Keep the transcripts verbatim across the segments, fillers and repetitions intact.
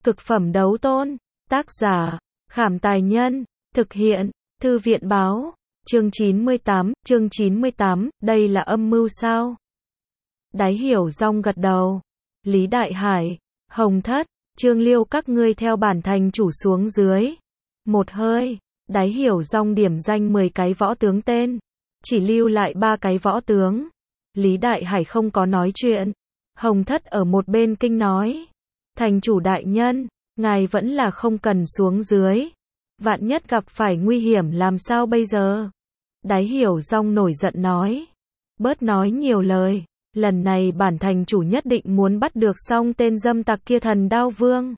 Cực phẩm đấu tôn. Tác giả, Khảm Tài Nhân. Thực hiện, Thư viện Báo. Chương chín mươi tám, chương chín mươi tám, đây là âm mưu sao? Đái Hiểu Dong gật đầu. Lý Đại Hải, Hồng Thất, Trương Liêu các ngươi theo bản thành chủ xuống dưới. Một hơi, Đái Hiểu Dong điểm danh mười cái võ tướng tên, chỉ lưu lại ba cái võ tướng. Lý Đại Hải không có nói chuyện. Hồng Thất ở một bên kinh nói, thành chủ đại nhân, ngài vẫn là không cần xuống dưới. Vạn nhất gặp phải nguy hiểm làm sao bây giờ? Đái Hiểu Dong nổi giận nói, bớt nói nhiều lời, lần này bản thành chủ nhất định muốn bắt được xong tên dâm tặc kia Thần Đao Vương.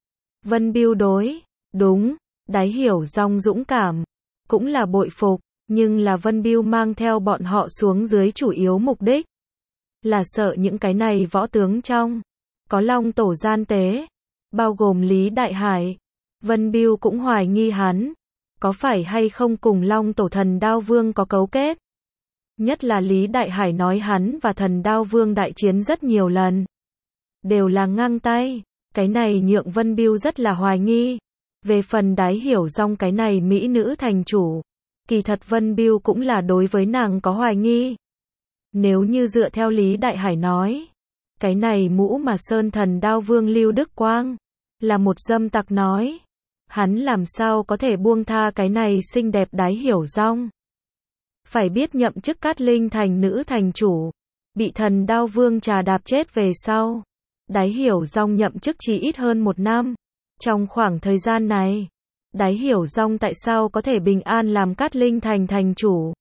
Vân Bưu đối, đúng, Đái Hiểu Dong dũng cảm, cũng là bội phục, nhưng là Vân Bưu mang theo bọn họ xuống dưới chủ yếu mục đích là sợ những cái này võ tướng trong có Long Tổ gian tế, bao gồm Lý Đại Hải. Vân Bưu cũng hoài nghi hắn có phải hay không cùng Long Tổ Thần Đao Vương có cấu kết. Nhất là Lý Đại Hải nói hắn và Thần Đao Vương đại chiến rất nhiều lần, đều là ngang tay, cái này nhượng Vân Bưu rất là hoài nghi. Về phần Đái Hiểu Dong cái này mỹ nữ thành chủ, kỳ thật Vân Bưu cũng là đối với nàng có hoài nghi. Nếu như dựa theo Lý Đại Hải nói, cái này mũ mà Sơn Thần Đao Vương Lưu Đức Quang là một dâm tặc nói, hắn làm sao có thể buông tha cái này xinh đẹp Đái Hiểu Dong. Phải biết nhậm chức Cát Linh thành nữ thành chủ, bị Thần Đao Vương trà đạp chết về sau, Đái Hiểu Dong nhậm chức chỉ ít hơn một năm. Trong khoảng thời gian này, Đái Hiểu Dong tại sao có thể bình an làm Cát Linh thành thành chủ?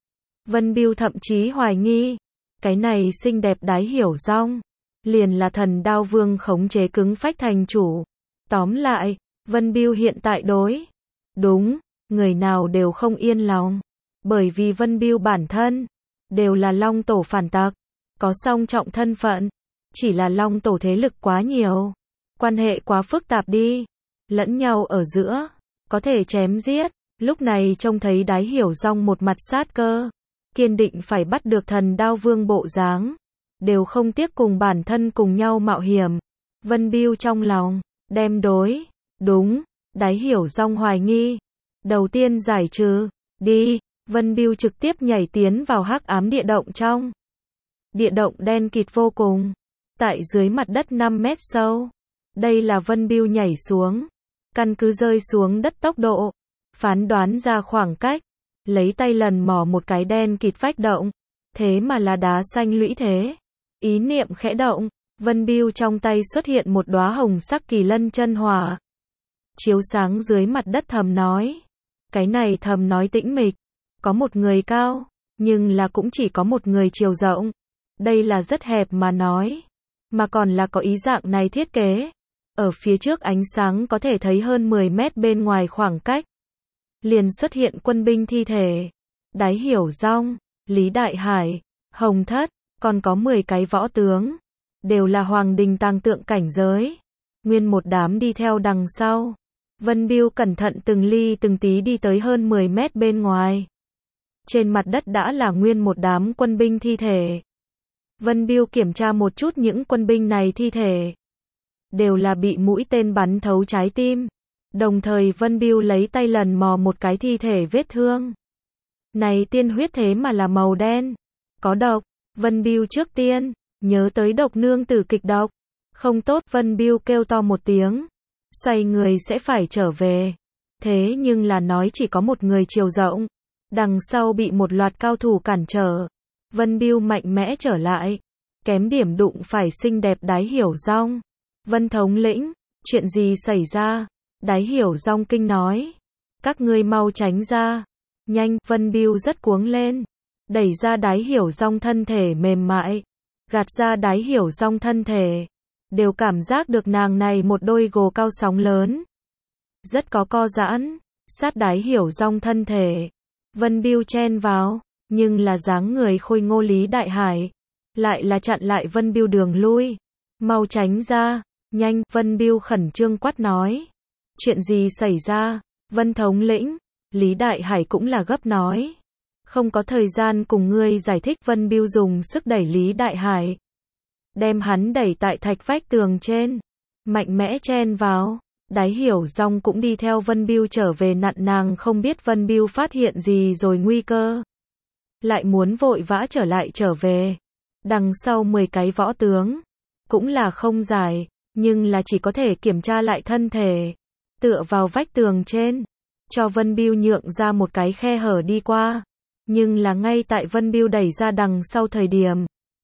Vân Bưu thậm chí hoài nghi, cái này xinh đẹp Đái Hiểu Dong liền là Thần Đao Vương khống chế cứng phách thành chủ. Tóm lại, Vân Bưu hiện tại đối, đúng, người nào đều không yên lòng, bởi vì Vân Bưu bản thân đều là Long Tổ phản tặc, có song trọng thân phận, chỉ là Long Tổ thế lực quá nhiều, quan hệ quá phức tạp đi, lẫn nhau ở giữa có thể chém giết. Lúc này trông thấy Đái Hiểu Dong một mặt sát cơ, kiên định phải bắt được Thần Đao Vương bộ dáng, đều không tiếc cùng bản thân cùng nhau mạo hiểm. Vân Bưu trong lòng đem đối, đúng, Đái Hiểu Dong hoài nghi đầu tiên giải trừ đi. Vân Bưu trực tiếp nhảy tiến vào hắc ám địa động trong. Địa động đen kịt vô cùng, tại dưới mặt đất năm mét sâu. Đây là Vân Bưu nhảy xuống, căn cứ rơi xuống đất tốc độ, phán đoán ra khoảng cách, lấy tay lần mò một cái đen kịt vách động, thế mà là đá xanh lũy thế. Ý niệm khẽ động, Vân Bưu trong tay xuất hiện một đóa hồng sắc kỳ lân chân hỏa, chiếu sáng dưới mặt đất. Thầm nói, cái này thầm nói tĩnh mịch, có một người cao, nhưng là cũng chỉ có một người chiều rộng. Đây là rất hẹp mà nói, mà còn là có ý dạng này thiết kế. Ở phía trước ánh sáng có thể thấy hơn mười mét bên ngoài khoảng cách, liền xuất hiện quân binh thi thể. Đái Hiểu Dong, Lý Đại Hải, Hồng Thất, còn có mười cái võ tướng, đều là hoàng đình tàng tượng cảnh giới, nguyên một đám đi theo đằng sau. Vân Bưu cẩn thận từng ly từng tí đi tới hơn mười mét bên ngoài. Trên mặt đất đã là nguyên một đám quân binh thi thể. Vân Bưu kiểm tra một chút những quân binh này thi thể, đều là bị mũi tên bắn thấu trái tim. Đồng thời Vân Bưu lấy tay lần mò một cái thi thể vết thương. Này tiên huyết thế mà là màu đen, có độc. Vân Bưu trước tiên nhớ tới độc nương tử kịch độc, không tốt. Vân Bưu kêu to một tiếng, xoay người sẽ phải trở về. Thế nhưng là nói chỉ có một người chiều rộng, đằng sau bị một loạt cao thủ cản trở. Vân Bưu mạnh mẽ trở lại, kém điểm đụng phải xinh đẹp Đái Hiểu Dong. Vân thống lĩnh, chuyện gì xảy ra? Đái Hiểu Dong kinh nói, các ngươi mau tránh ra, nhanh. Vân Bưu rất cuống lên, đẩy ra Đái Hiểu Dong thân thể mềm mại, gạt ra Đái Hiểu Dong thân thể, đều cảm giác được nàng này một đôi gồ cao sóng lớn, rất có co giãn, sát Đái Hiểu Dong thân thể. Vân Bưu chen vào, nhưng là dáng người khôi ngô Lý Đại Hải lại là chặn lại Vân Bưu đường lui. Mau tránh ra, nhanh. Vân Bưu khẩn trương quát nói, chuyện gì xảy ra? Vân thống lĩnh, Lý Đại Hải cũng là gấp nói, không có thời gian cùng ngươi giải thích. Vân Bưu dùng sức đẩy Lý Đại Hải, đem hắn đẩy tại thạch vách tường trên. mạnh mẽ chen vào. Đái Hiểu Dong cũng đi theo Vân Biêu trở về, nặn nàng không biết Vân Biêu phát hiện gì rồi nguy cơ. Lại muốn vội vã trở lại trở về. Đằng sau mười cái võ tướng. Cũng là không giải, nhưng là chỉ có thể kiểm tra lại thân thể. Tựa vào vách tường trên. Cho Vân Biêu nhượng ra một cái khe hở đi qua. Nhưng là ngay tại Vân Biêu đẩy ra đằng sau thời điểm.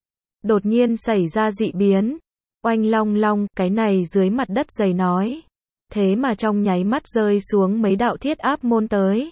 Đột nhiên xảy ra dị biến. Oanh long long, cái này dưới mặt đất dày nói. Thế mà trong nháy mắt rơi xuống mấy đạo thiết áp môn tới.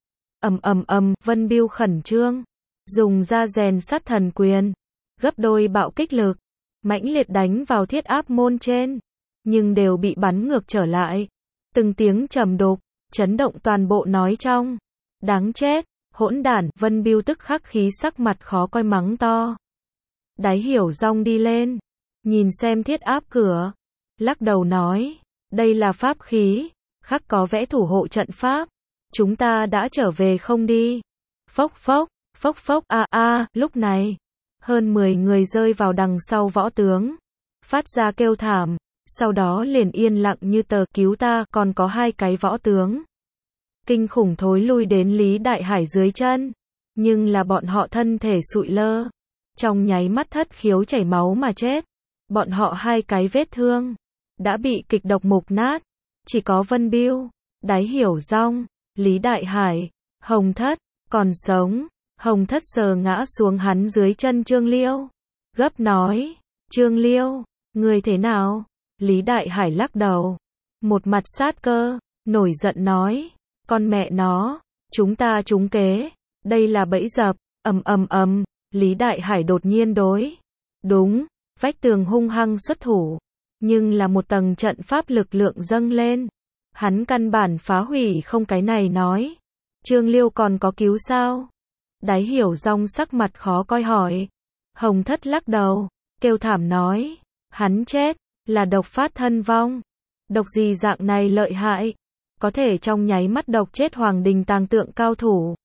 Ầm ầm ầm, Vân Biêu khẩn trương. Dùng ra rèn sắt thần quyền. Gấp đôi bạo kích lực. Mãnh liệt đánh vào thiết áp môn trên. Nhưng đều bị bắn ngược trở lại. Từng tiếng trầm đục, chấn động toàn bộ nói trong. Đáng chết, hỗn đản, Vân Biêu tức khắc khí sắc mặt khó coi mắng to. Đái Hiểu Dong đi lên. Nhìn xem thiết áp cửa. Lắc đầu nói. Đây là pháp khí. Khắc có vẽ thủ hộ trận pháp. Chúng ta đã trở về không đi. Phốc phốc, phốc phốc a a, lúc này. Hơn mười người rơi vào đằng sau võ tướng. Phát ra kêu thảm. Sau đó liền yên lặng như tờ, cứu ta, còn có hai cái võ tướng. Kinh khủng thối lui đến Lý Đại Hải dưới chân. Nhưng là bọn họ thân thể sụi lơ. Trong nháy mắt thất khiếu chảy máu mà chết. Bọn họ hai cái vết thương. Đã bị kịch độc mục nát. Chỉ có Vân Biêu, Đái Hiểu Dong, Lý Đại Hải, Hồng Thất, còn sống. Hồng Thất sờ ngã xuống hắn dưới chân Trương Liêu. Gấp nói. Trương Liêu, người thế nào? Lý Đại Hải lắc đầu. Một mặt sát cơ, nổi giận nói. Con mẹ nó, chúng ta trúng kế. Đây là bẫy dập, ầm ầm ầm. Lý Đại Hải đột nhiên đối. Đúng, vách tường hung hăng xuất thủ. Nhưng là một tầng trận pháp lực lượng dâng lên. Hắn căn bản phá hủy không cái này nói. Trương Liêu còn có cứu sao? Đái Hiểu Dong sắc mặt khó coi hỏi. Hồng Thất lắc đầu, kêu thảm nói. Hắn chết, là độc phát thân vong. Độc gì dạng này lợi hại. Có thể trong nháy mắt độc chết Hoàng Đình tàng tượng cao thủ.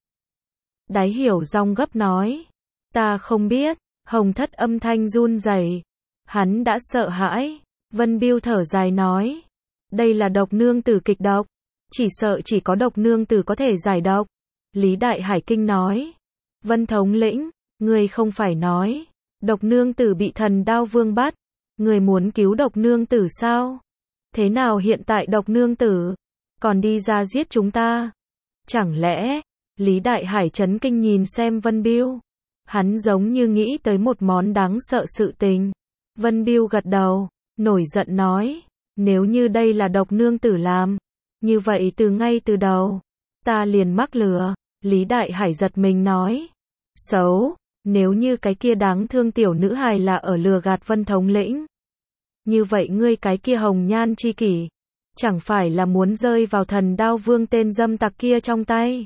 Đái Hiểu Dong gấp nói. Ta không biết. Hồng Thất âm thanh run rẩy. Hắn đã sợ hãi. Vân Biêu thở dài nói. Đây là độc nương tử kịch độc. Chỉ sợ chỉ có độc nương tử có thể giải độc. Lý Đại Hải kinh nói. Vân thống lĩnh, người không phải nói. Độc nương tử bị thần đao vương bắt. Người muốn cứu độc nương tử sao? Thế nào hiện tại độc nương tử còn đi ra giết chúng ta? Chẳng lẽ? Lý Đại Hải chấn kinh nhìn xem Vân Biêu. Hắn giống như nghĩ tới một món đáng sợ sự tình. Vân Biêu gật đầu, nổi giận nói. Nếu như đây là độc nương tử làm. Như vậy từ ngay từ đầu. Ta liền mắc lừa. Lý Đại Hải giật mình nói. Xấu. Nếu như cái kia đáng thương tiểu nữ hài là ở lừa gạt Vân thống lĩnh. Như vậy ngươi cái kia hồng nhan chi kỷ. Chẳng phải là muốn rơi vào thần đao vương tên dâm tặc kia trong tay.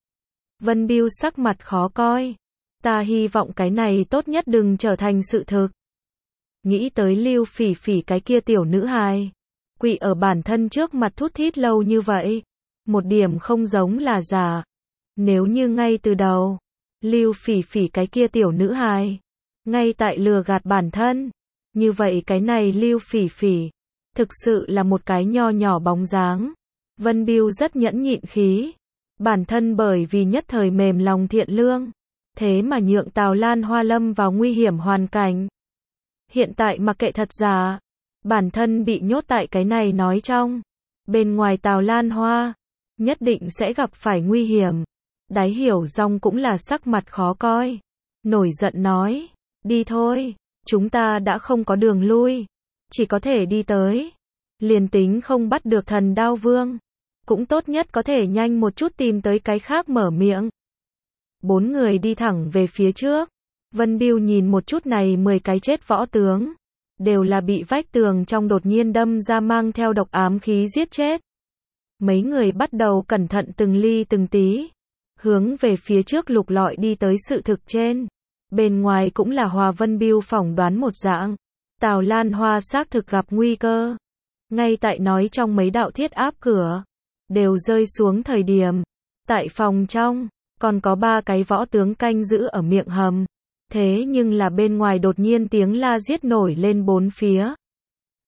Vân Biêu sắc mặt khó coi. Ta hy vọng cái này tốt nhất đừng trở thành sự thực. Nghĩ tới Lưu Phỉ Phỉ cái kia tiểu nữ hài. Quỵ ở bản thân trước mặt thút thít lâu như vậy. Một điểm không giống là giả. Nếu như ngay từ đầu. Lưu Phỉ Phỉ cái kia tiểu nữ hài. Ngay tại lừa gạt bản thân. Như vậy cái này Lưu Phỉ Phỉ. Thực sự là một cái nho nhỏ bóng dáng. Vân Biêu rất nhẫn nhịn khí. Bản thân bởi vì nhất thời mềm lòng thiện lương. Thế mà nhượng Tào Lan Hoa lâm vào nguy hiểm hoàn cảnh. Hiện tại mặc kệ thật giả. Bản thân bị nhốt tại cái này nói trong. Bên ngoài Tào Lan Hoa. Nhất định sẽ gặp phải nguy hiểm. Đái Hiểu Dong cũng là sắc mặt khó coi. Nổi giận nói. Đi thôi. Chúng ta đã không có đường lui. Chỉ có thể đi tới. Liền tính không bắt được thần đao vương. Cũng tốt nhất có thể nhanh một chút tìm tới cái khác mở miệng. Bốn người đi thẳng về phía trước. Vân Biêu nhìn một chút này mười cái chết võ tướng. Đều là bị vách tường trong đột nhiên đâm ra mang theo độc ám khí giết chết. Mấy người bắt đầu cẩn thận từng ly từng tí. Hướng về phía trước lục lọi đi tới sự thực trên. Bên ngoài cũng là Hòa Vân Biêu phỏng đoán một dạng. Tào Lan Hoa xác thực gặp nguy cơ. Ngay tại nói trong mấy đạo thiết áp cửa. Đều rơi xuống thời điểm. Tại phòng trong. Còn có ba cái võ tướng canh giữ ở miệng hầm. Thế nhưng là bên ngoài đột nhiên tiếng la giết nổi lên bốn phía.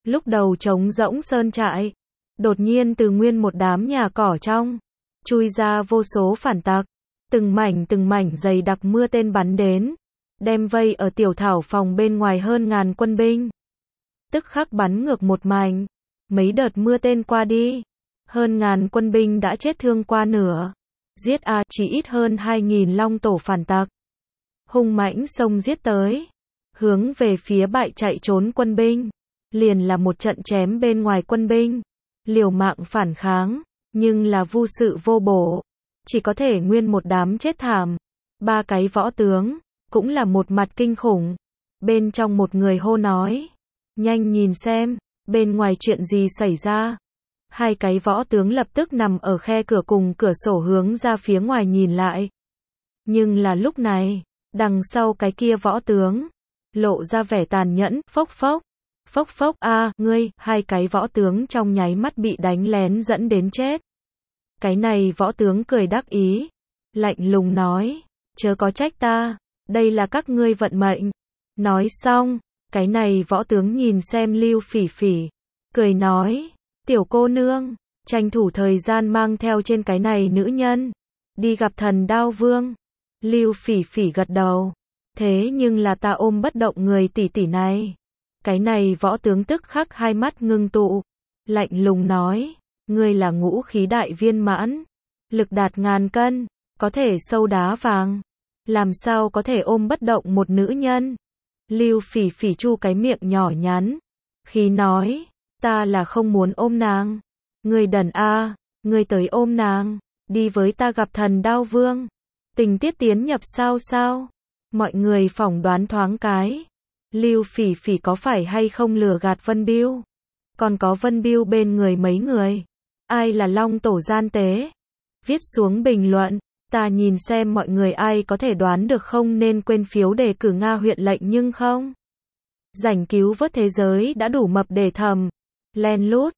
Lúc đầu trống rỗng sơn trại, đột nhiên từ nguyên một đám nhà cỏ trong, chui ra vô số phản tặc, từng mảnh từng mảnh dày đặc mưa tên bắn đến, đem vây ở tiểu thảo phòng bên ngoài hơn ngàn quân binh. Tức khắc bắn ngược một mảnh, mấy đợt mưa tên qua đi, hơn ngàn quân binh đã chết thương qua nửa. Giết a, chỉ ít hơn hai nghìn long tổ phản tặc. Hung mãnh xông giết tới, hướng về phía bại chạy trốn quân binh, liền là một trận chém bên ngoài quân binh, liều mạng phản kháng, nhưng là vô sự vô bổ, chỉ có thể nguyên một đám chết thảm. Ba cái võ tướng, cũng là một mặt kinh khủng. Bên trong một người hô nói, nhanh nhìn xem, bên ngoài chuyện gì xảy ra. Hai cái võ tướng lập tức nằm ở khe cửa cùng cửa sổ hướng ra phía ngoài nhìn lại. Nhưng là lúc này, đằng sau cái kia võ tướng, lộ ra vẻ tàn nhẫn, phốc phốc, phốc phốc, a, ngươi, hai cái võ tướng trong nháy mắt bị đánh lén dẫn đến chết. Cái này võ tướng cười đắc ý, lạnh lùng nói, chớ có trách ta, đây là các ngươi vận mệnh. Nói xong, cái này võ tướng nhìn xem Lưu Phỉ Phỉ, cười nói, tiểu cô nương, tranh thủ thời gian mang theo trên cái này nữ nhân, đi gặp thần Đao Vương. Lưu Phỉ Phỉ gật đầu, thế nhưng là ta ôm bất động người tỷ tỷ này. Cái này võ tướng tức khắc hai mắt ngưng tụ, lạnh lùng nói, ngươi là ngũ khí đại viên mãn, lực đạt ngàn cân, có thể sâu đá vàng, làm sao có thể ôm bất động một nữ nhân. Lưu Phỉ Phỉ chu cái miệng nhỏ nhắn, khí nói, ta là không muốn ôm nàng. Ngươi đần a, ngươi tới ôm nàng, đi với ta gặp thần Đao Vương. Tình tiết tiến nhập sao sao? Mọi người phỏng đoán thoáng cái. Lưu Phỉ Phỉ có phải hay không lừa gạt Vân Biêu? Còn có Vân Biêu bên người mấy người? Ai là Long Tổ gian tế? Viết xuống bình luận, ta nhìn xem mọi người ai có thể đoán được không, nên quên phiếu đề cử Nga huyện lệnh nhưng không. Rảnh cứu vớt thế giới đã đủ mập để thầm. Len lút.